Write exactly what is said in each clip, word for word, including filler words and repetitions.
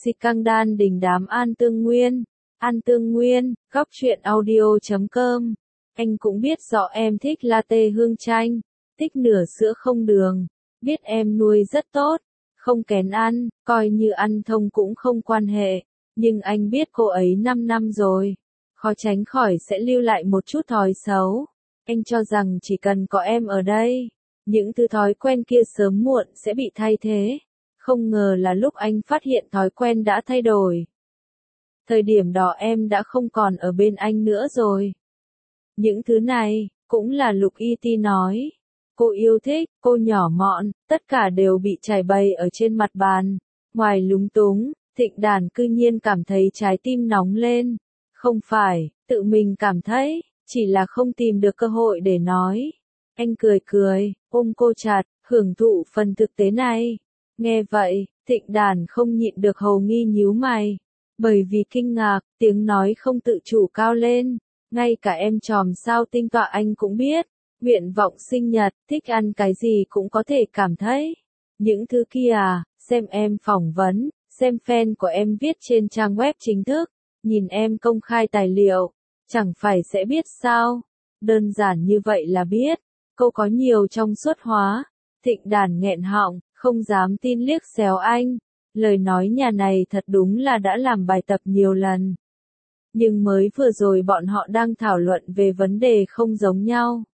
Si căng đan đình đám An Tương Nguyên. An Tương Nguyên, góc truyện audio chấm com. Anh cũng biết rõ em thích latte hương chanh, thích nửa sữa không đường, biết em nuôi rất tốt, không kén ăn, coi như ăn thông cũng không quan hệ, nhưng anh biết cô ấy năm năm rồi, khó tránh khỏi sẽ lưu lại một chút thói xấu. Anh cho rằng chỉ cần có em ở đây, những thứ thói quen kia sớm muộn sẽ bị thay thế. Không ngờ là lúc anh phát hiện thói quen đã thay đổi. Thời điểm đó em đã không còn ở bên anh nữa rồi. Những thứ này, cũng là Lục Y Ti nói. Cô yêu thích, cô nhỏ mọn, tất cả đều bị trải bày ở trên mặt bàn. Ngoài lúng túng, Thịnh Đàn cư nhiên cảm thấy trái tim nóng lên. Không phải, tự mình cảm thấy, chỉ là không tìm được cơ hội để nói. Anh cười cười, ôm cô chặt, hưởng thụ phần thực tế này. Nghe vậy, Thịnh Đàn không nhịn được hầu nghi nhíu mày. Bởi vì kinh ngạc, tiếng nói không tự chủ cao lên. Ngay cả em tròm sao tinh tọa anh cũng biết. Nguyện vọng sinh nhật, thích ăn cái gì cũng có thể cảm thấy. Những thứ kia à, xem em phỏng vấn, xem fan của em viết trên trang web chính thức, nhìn em công khai tài liệu, chẳng phải sẽ biết sao. Đơn giản như vậy là biết, câu có nhiều trong suốt hóa. Thịnh Đàn nghẹn họng, không dám tin liếc xéo anh. Lời nói nhà này thật đúng là đã làm bài tập nhiều lần. Nhưng mới vừa rồi bọn họ đang thảo luận về vấn đề không giống nhau.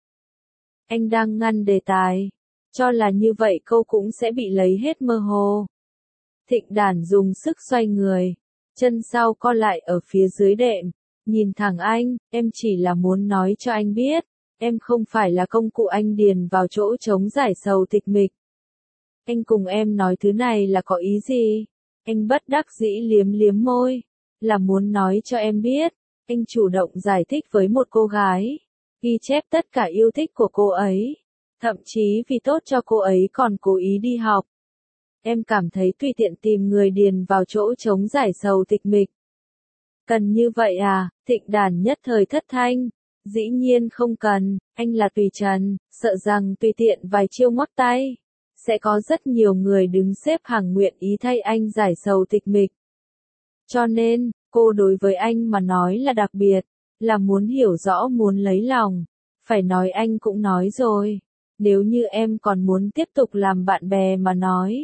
Anh đang ngăn đề tài, cho là như vậy câu cũng sẽ bị lấy hết mơ hồ. Thịnh Đàn dùng sức xoay người, chân sau co lại ở phía dưới đệm, nhìn thẳng anh, em chỉ là muốn nói cho anh biết, em không phải là công cụ anh điền vào chỗ trống giải sầu tịch mịch. Anh cùng em nói thứ này là có ý gì? Anh bất đắc dĩ liếm liếm môi, là muốn nói cho em biết, anh chủ động giải thích với một cô gái, ghi chép tất cả yêu thích của cô ấy, thậm chí vì tốt cho cô ấy còn cố ý đi học. Em cảm thấy tùy tiện tìm người điền vào chỗ trống giải sầu tịch mịch. Cần như vậy à? Thịnh Đàn nhất thời thất thanh. Dĩ nhiên không cần, anh là tùy trần, sợ rằng tùy tiện vài chiêu ngoắc tay. Sẽ có rất nhiều người đứng xếp hàng nguyện ý thay anh giải sầu tịch mịch. Cho nên, cô đối với anh mà nói là đặc biệt, là muốn hiểu rõ muốn lấy lòng. Phải nói anh cũng nói rồi, nếu như em còn muốn tiếp tục làm bạn bè mà nói.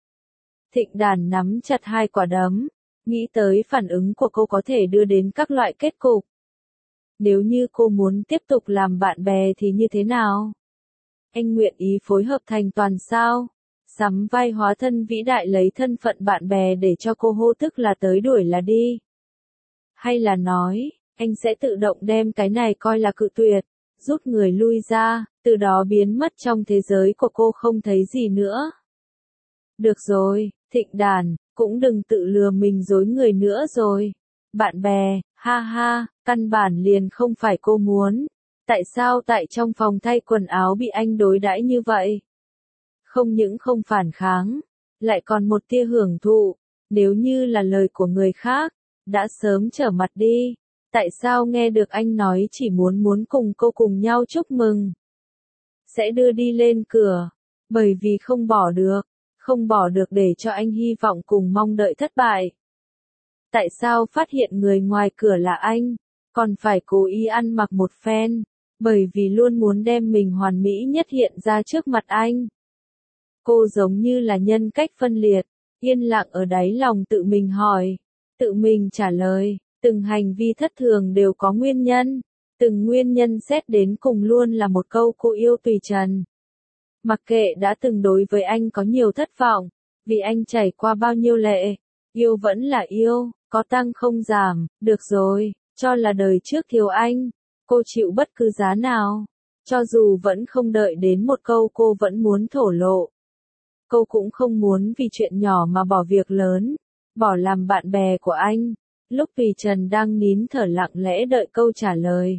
Thịnh Đàn nắm chặt hai quả đấm, nghĩ tới phản ứng của cô có thể đưa đến các loại kết cục. Nếu như cô muốn tiếp tục làm bạn bè thì như thế nào? Anh nguyện ý phối hợp thành toàn sao? Sắm vai hóa thân vĩ đại lấy thân phận bạn bè để cho cô hô tức là tới đuổi là đi. Hay là nói, anh sẽ tự động đem cái này coi là cự tuyệt, rút người lui ra, từ đó biến mất trong thế giới của cô không thấy gì nữa. Được rồi, Thịnh Đàn, cũng đừng tự lừa mình dối người nữa rồi. Bạn bè, ha ha, căn bản liền không phải cô muốn. Tại sao tại trong phòng thay quần áo bị anh đối đãi như vậy? Không những không phản kháng, lại còn một tia hưởng thụ, nếu như là lời của người khác, đã sớm trở mặt đi. Tại sao nghe được anh nói chỉ muốn muốn cùng cô cùng nhau chúc mừng? Sẽ đưa đi lên cửa, bởi vì không bỏ được, không bỏ được để cho anh hy vọng cùng mong đợi thất bại. Tại sao phát hiện người ngoài cửa là anh, còn phải cố ý ăn mặc một phen? Bởi vì luôn muốn đem mình hoàn mỹ nhất hiện ra trước mặt anh. Cô giống như là nhân cách phân liệt, yên lặng ở đáy lòng tự mình hỏi, tự mình trả lời, từng hành vi thất thường đều có nguyên nhân, từng nguyên nhân xét đến cùng luôn là một câu cô yêu tùy trần. Mặc kệ đã từng đối với anh có nhiều thất vọng, vì anh trải qua bao nhiêu lệ, yêu vẫn là yêu, có tăng không giảm, được rồi, cho là đời trước thiếu anh. Cô chịu bất cứ giá nào, cho dù vẫn không đợi đến một câu cô vẫn muốn thổ lộ. Cô cũng không muốn vì chuyện nhỏ mà bỏ việc lớn, bỏ làm bạn bè của anh. Lúc Tùy Trần đang nín thở lặng lẽ đợi câu trả lời.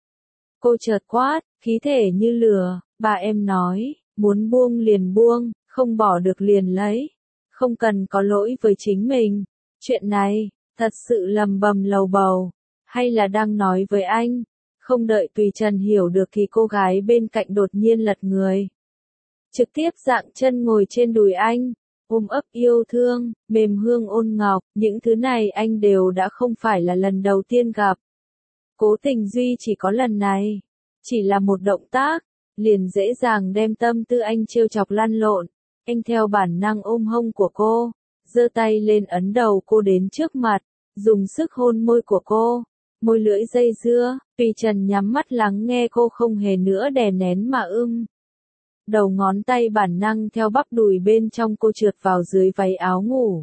Cô chợt quát, khí thể như lửa, bà em nói, muốn buông liền buông, không bỏ được liền lấy. Không cần có lỗi với chính mình. Chuyện này, thật sự lầm bầm lầu bầu, hay là đang nói với anh? Không đợi Tùy Trần hiểu được thì cô gái bên cạnh đột nhiên lật người. Trực tiếp dạng chân ngồi trên đùi anh, ôm ấp yêu thương, mềm hương ôn ngọc, những thứ này anh đều đã không phải là lần đầu tiên gặp. Cố Tình Duy chỉ có lần này, chỉ là một động tác, liền dễ dàng đem tâm tư anh trêu chọc lăn lộn. Anh theo bản năng ôm hông của cô, giơ tay lên ấn đầu cô đến trước mặt, dùng sức hôn môi của cô, môi lưỡi dây dưa, Tùy Trần nhắm mắt lắng nghe cô không hề nữa đè nén mà ưng. Đầu ngón tay bản năng theo bắp đùi bên trong cô trượt vào dưới váy áo ngủ.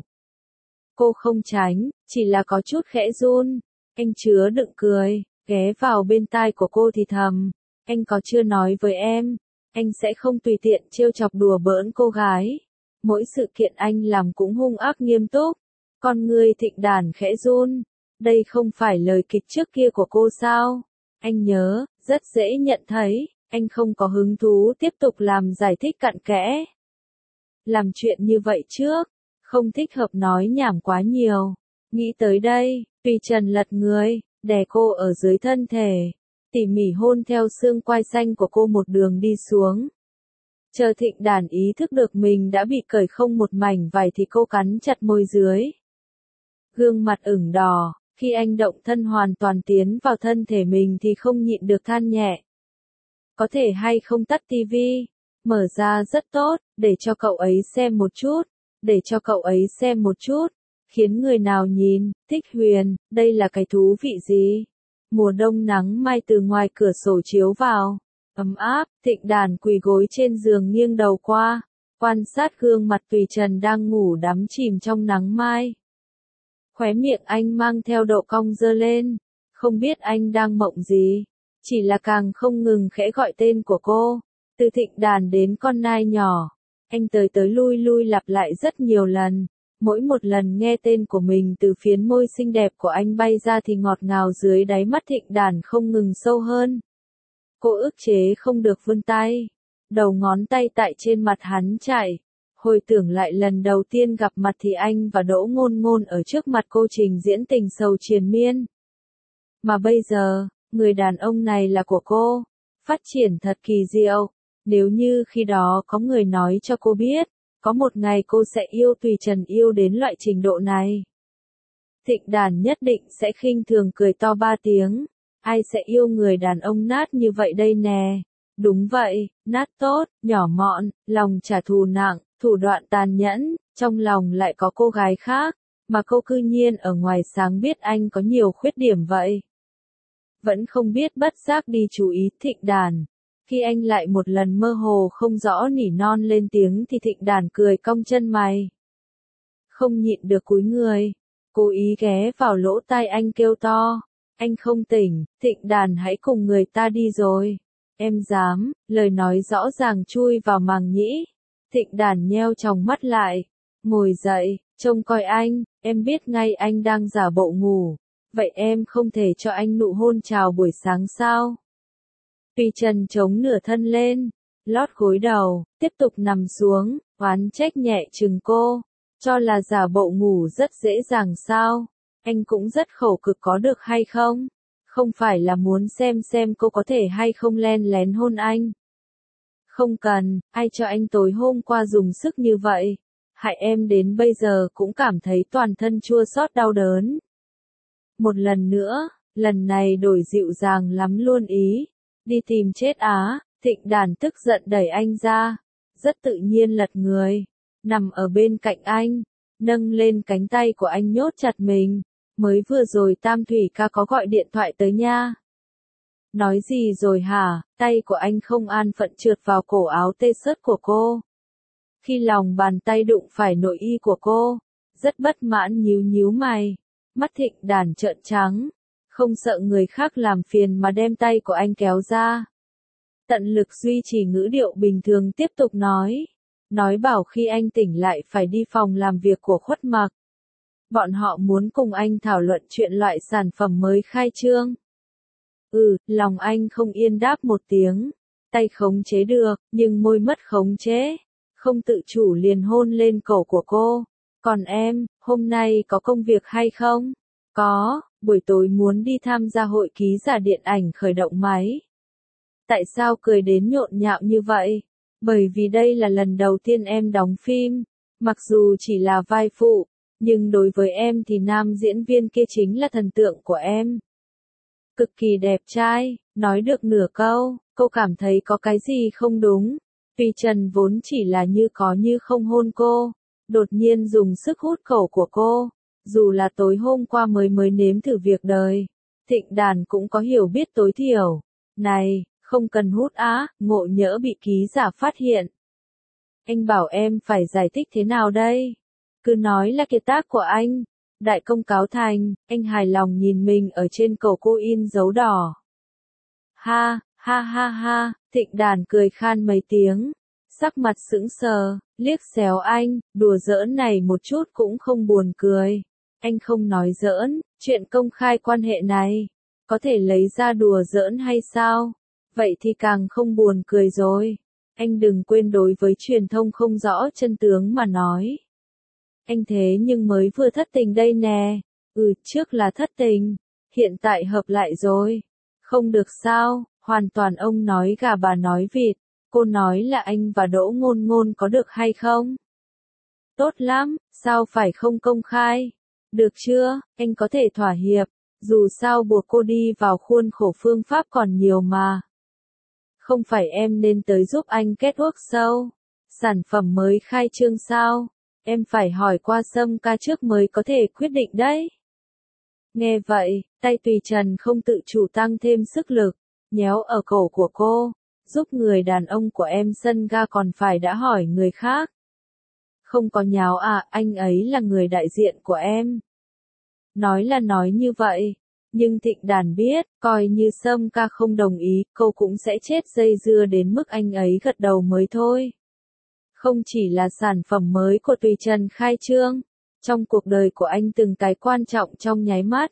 Cô không tránh, chỉ là có chút khẽ run. Anh chứa đựng cười, ghé vào bên tai của cô thì thầm. Anh có chưa nói với em, anh sẽ không tùy tiện trêu chọc đùa bỡn cô gái. Mỗi sự kiện anh làm cũng hung ác nghiêm túc. Con người Thịnh Đàn khẽ run. Đây không phải lời kịch trước kia của cô sao? Anh nhớ, rất dễ nhận thấy, anh không có hứng thú tiếp tục làm giải thích cặn kẽ. Làm chuyện như vậy trước, không thích hợp nói nhảm quá nhiều. Nghĩ tới đây, Tùy Trần lật người, đè cô ở dưới thân thể, tỉ mỉ hôn theo xương quai xanh của cô một đường đi xuống. Chờ Thịnh Đàn ý thức được mình đã bị cởi không một mảnh vải thì cô cắn chặt môi dưới. Gương mặt ửng đỏ, khi anh động thân hoàn toàn tiến vào thân thể mình thì không nhịn được than nhẹ. Có thể hay không tắt tivi, mở ra rất tốt, để cho cậu ấy xem một chút, để cho cậu ấy xem một chút, khiến người nào nhìn, thích Huyền, đây là cái thú vị gì? Mùa đông nắng mai từ ngoài cửa sổ chiếu vào, ấm áp, Thịnh Đàn quỳ gối trên giường nghiêng đầu qua, quan sát gương mặt Tùy Trần đang ngủ đắm chìm trong nắng mai. Khóe miệng anh mang theo độ cong dơ lên, không biết anh đang mộng gì, chỉ là càng không ngừng khẽ gọi tên của cô, từ Thịnh Đàn đến con nai nhỏ, anh tới tới lui lui lặp lại rất nhiều lần, mỗi một lần nghe tên của mình từ phiến môi xinh đẹp của anh bay ra thì ngọt ngào dưới đáy mắt Thịnh Đàn không ngừng sâu hơn. Cô ức chế không được vươn tay, đầu ngón tay tại trên mặt hắn chạy. Hồi tưởng lại lần đầu tiên gặp mặt thì anh và Đỗ Ngôn Ngôn ở trước mặt cô trình diễn tình sầu triền miên. Mà bây giờ, người đàn ông này là của cô. Phát triển thật kỳ diệu. Nếu như khi đó có người nói cho cô biết, có một ngày cô sẽ yêu Tùy Trần yêu đến loại trình độ này. Thịnh Đàn nhất định sẽ khinh thường cười to ba tiếng. Ai sẽ yêu người đàn ông nát như vậy đây nè? Đúng vậy, nát tốt, nhỏ mọn, lòng trả thù nặng. Thủ đoạn tàn nhẫn, trong lòng lại có cô gái khác, mà cô cư nhiên ở ngoài sáng biết anh có nhiều khuyết điểm vậy. Vẫn không biết bất giác đi chú ý Thịnh Đàn. Khi anh lại một lần mơ hồ không rõ nỉ non lên tiếng thì Thịnh Đàn cười cong chân mày. Không nhịn được cúi người, cố ý ghé vào lỗ tai anh kêu to. Anh không tỉnh, Thịnh Đàn hãy cùng người ta đi rồi. Em dám, lời nói rõ ràng chui vào màng nhĩ. Thịnh Đàn nheo tròng mắt lại, ngồi dậy, trông coi anh, em biết ngay anh đang giả bộ ngủ, vậy em không thể cho anh nụ hôn chào buổi sáng sao? Tùy Trần chống nửa thân lên, lót gối đầu, tiếp tục nằm xuống, oán trách nhẹ chừng cô, cho là giả bộ ngủ rất dễ dàng sao? Anh cũng rất khổ cực có được hay không? Không phải là muốn xem xem cô có thể hay không len lén hôn anh. Không cần, ai cho anh tối hôm qua dùng sức như vậy, hại em đến bây giờ cũng cảm thấy toàn thân chua xót đau đớn. Một lần nữa, lần này đổi dịu dàng lắm luôn ý, đi tìm chết á, Thịnh Đàn tức giận đẩy anh ra, rất tự nhiên lật người, nằm ở bên cạnh anh, nâng lên cánh tay của anh nhốt chặt mình, mới vừa rồi Tam Thủy ca có gọi điện thoại tới nha. Nói gì rồi hả, tay của anh không an phận trượt vào cổ áo tê sớt của cô. Khi lòng bàn tay đụng phải nội y của cô, rất bất mãn nhíu nhíu mày, mắt Thịnh Đàn trợn trắng, không sợ người khác làm phiền mà đem tay của anh kéo ra. Tận lực duy trì ngữ điệu bình thường tiếp tục nói, nói bảo khi anh tỉnh lại phải đi phòng làm việc của Khuất Mặc. Bọn họ muốn cùng anh thảo luận chuyện loại sản phẩm mới khai trương. Ừ, lòng anh không yên đáp một tiếng, tay khống chế được, nhưng môi mất khống chế, không tự chủ liền hôn lên cổ của cô. Còn em, hôm nay có công việc hay không? Có, buổi tối muốn đi tham gia hội ký giả điện ảnh khởi động máy. Tại sao cười đến nhộn nhạo như vậy? Bởi vì đây là lần đầu tiên em đóng phim, Mặc dù chỉ là vai phụ, nhưng đối với em thì nam diễn viên kia chính là thần tượng của em. Cực kỳ đẹp trai, nói được nửa câu, cô cảm thấy có cái gì không đúng. Tùy Trần vốn chỉ là như có như không hôn cô, đột nhiên dùng sức hút khẩu của cô. Dù là tối hôm qua mới mới nếm thử việc đời, Thịnh Đàn cũng có hiểu biết tối thiểu. Này, không cần hút á, ngộ nhỡ bị ký giả phát hiện. Anh bảo em phải giải thích thế nào đây? Cứ nói là kiệt tác của anh. Đại công cáo thành, anh hài lòng nhìn mình ở trên cổ cô in dấu đỏ. Ha, ha ha ha, Thịnh Đàn cười khan mấy tiếng. Sắc mặt sững sờ, liếc xéo anh, đùa giỡn này một chút cũng không buồn cười. Anh không nói giỡn, chuyện công khai quan hệ này, có thể lấy ra đùa giỡn hay sao? Vậy thì càng không buồn cười rồi. Anh đừng quên đối với truyền thông không rõ chân tướng mà nói. Anh thế nhưng mới vừa thất tình đây nè. Ừ, trước là thất tình, hiện tại hợp lại rồi. Không được sao, hoàn toàn ông nói gà bà nói vịt. Cô nói là anh và Đỗ Ngôn Ngôn có được hay không? Tốt lắm, sao phải không công khai? Được chưa, anh có thể thỏa hiệp, dù sao buộc cô đi vào khuôn khổ phương pháp còn nhiều mà. Không phải em nên tới giúp anh kết work sâu. Sản phẩm mới khai trương sao? Em phải hỏi qua Sâm ca trước mới có thể quyết định đấy. Nghe vậy, tay Tùy Trần không tự chủ tăng thêm sức lực, nhéo ở cổ của cô. Giúp người đàn ông của em sân ga còn phải đã hỏi người khác. Không có nháo à, anh ấy là người đại diện của em. Nói là nói như vậy, nhưng Thịnh Đàn biết, coi như Sâm ca không đồng ý, cô cũng sẽ chết dây dưa đến mức anh ấy gật đầu mới thôi. Không chỉ là sản phẩm mới của Tùy Trần khai trương, trong cuộc đời của anh từng cái quan trọng trong nháy mắt.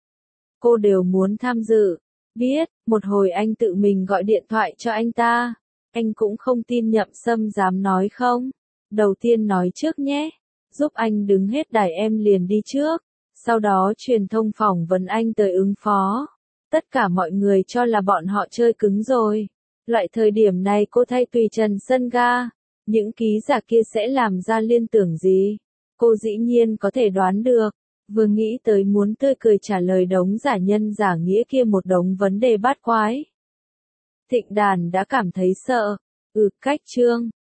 Cô đều muốn tham dự. Biết, một hồi anh tự mình gọi điện thoại cho anh ta. Anh cũng không tin Nhậm Sâm dám nói không. Đầu tiên nói trước nhé. Giúp anh đứng hết đài em liền đi trước. Sau đó truyền thông phỏng vấn anh tới ứng phó. Tất cả mọi người cho là bọn họ chơi cứng rồi. Loại thời điểm này cô thay Tùy Trần sân ga. Những ký giả kia sẽ làm ra liên tưởng gì? Cô dĩ nhiên có thể đoán được. Vừa nghĩ tới muốn tươi cười trả lời đống giả nhân giả nghĩa kia một đống vấn đề bát quái. Thịnh Đàn đã cảm thấy sợ. Ừ, cách trương.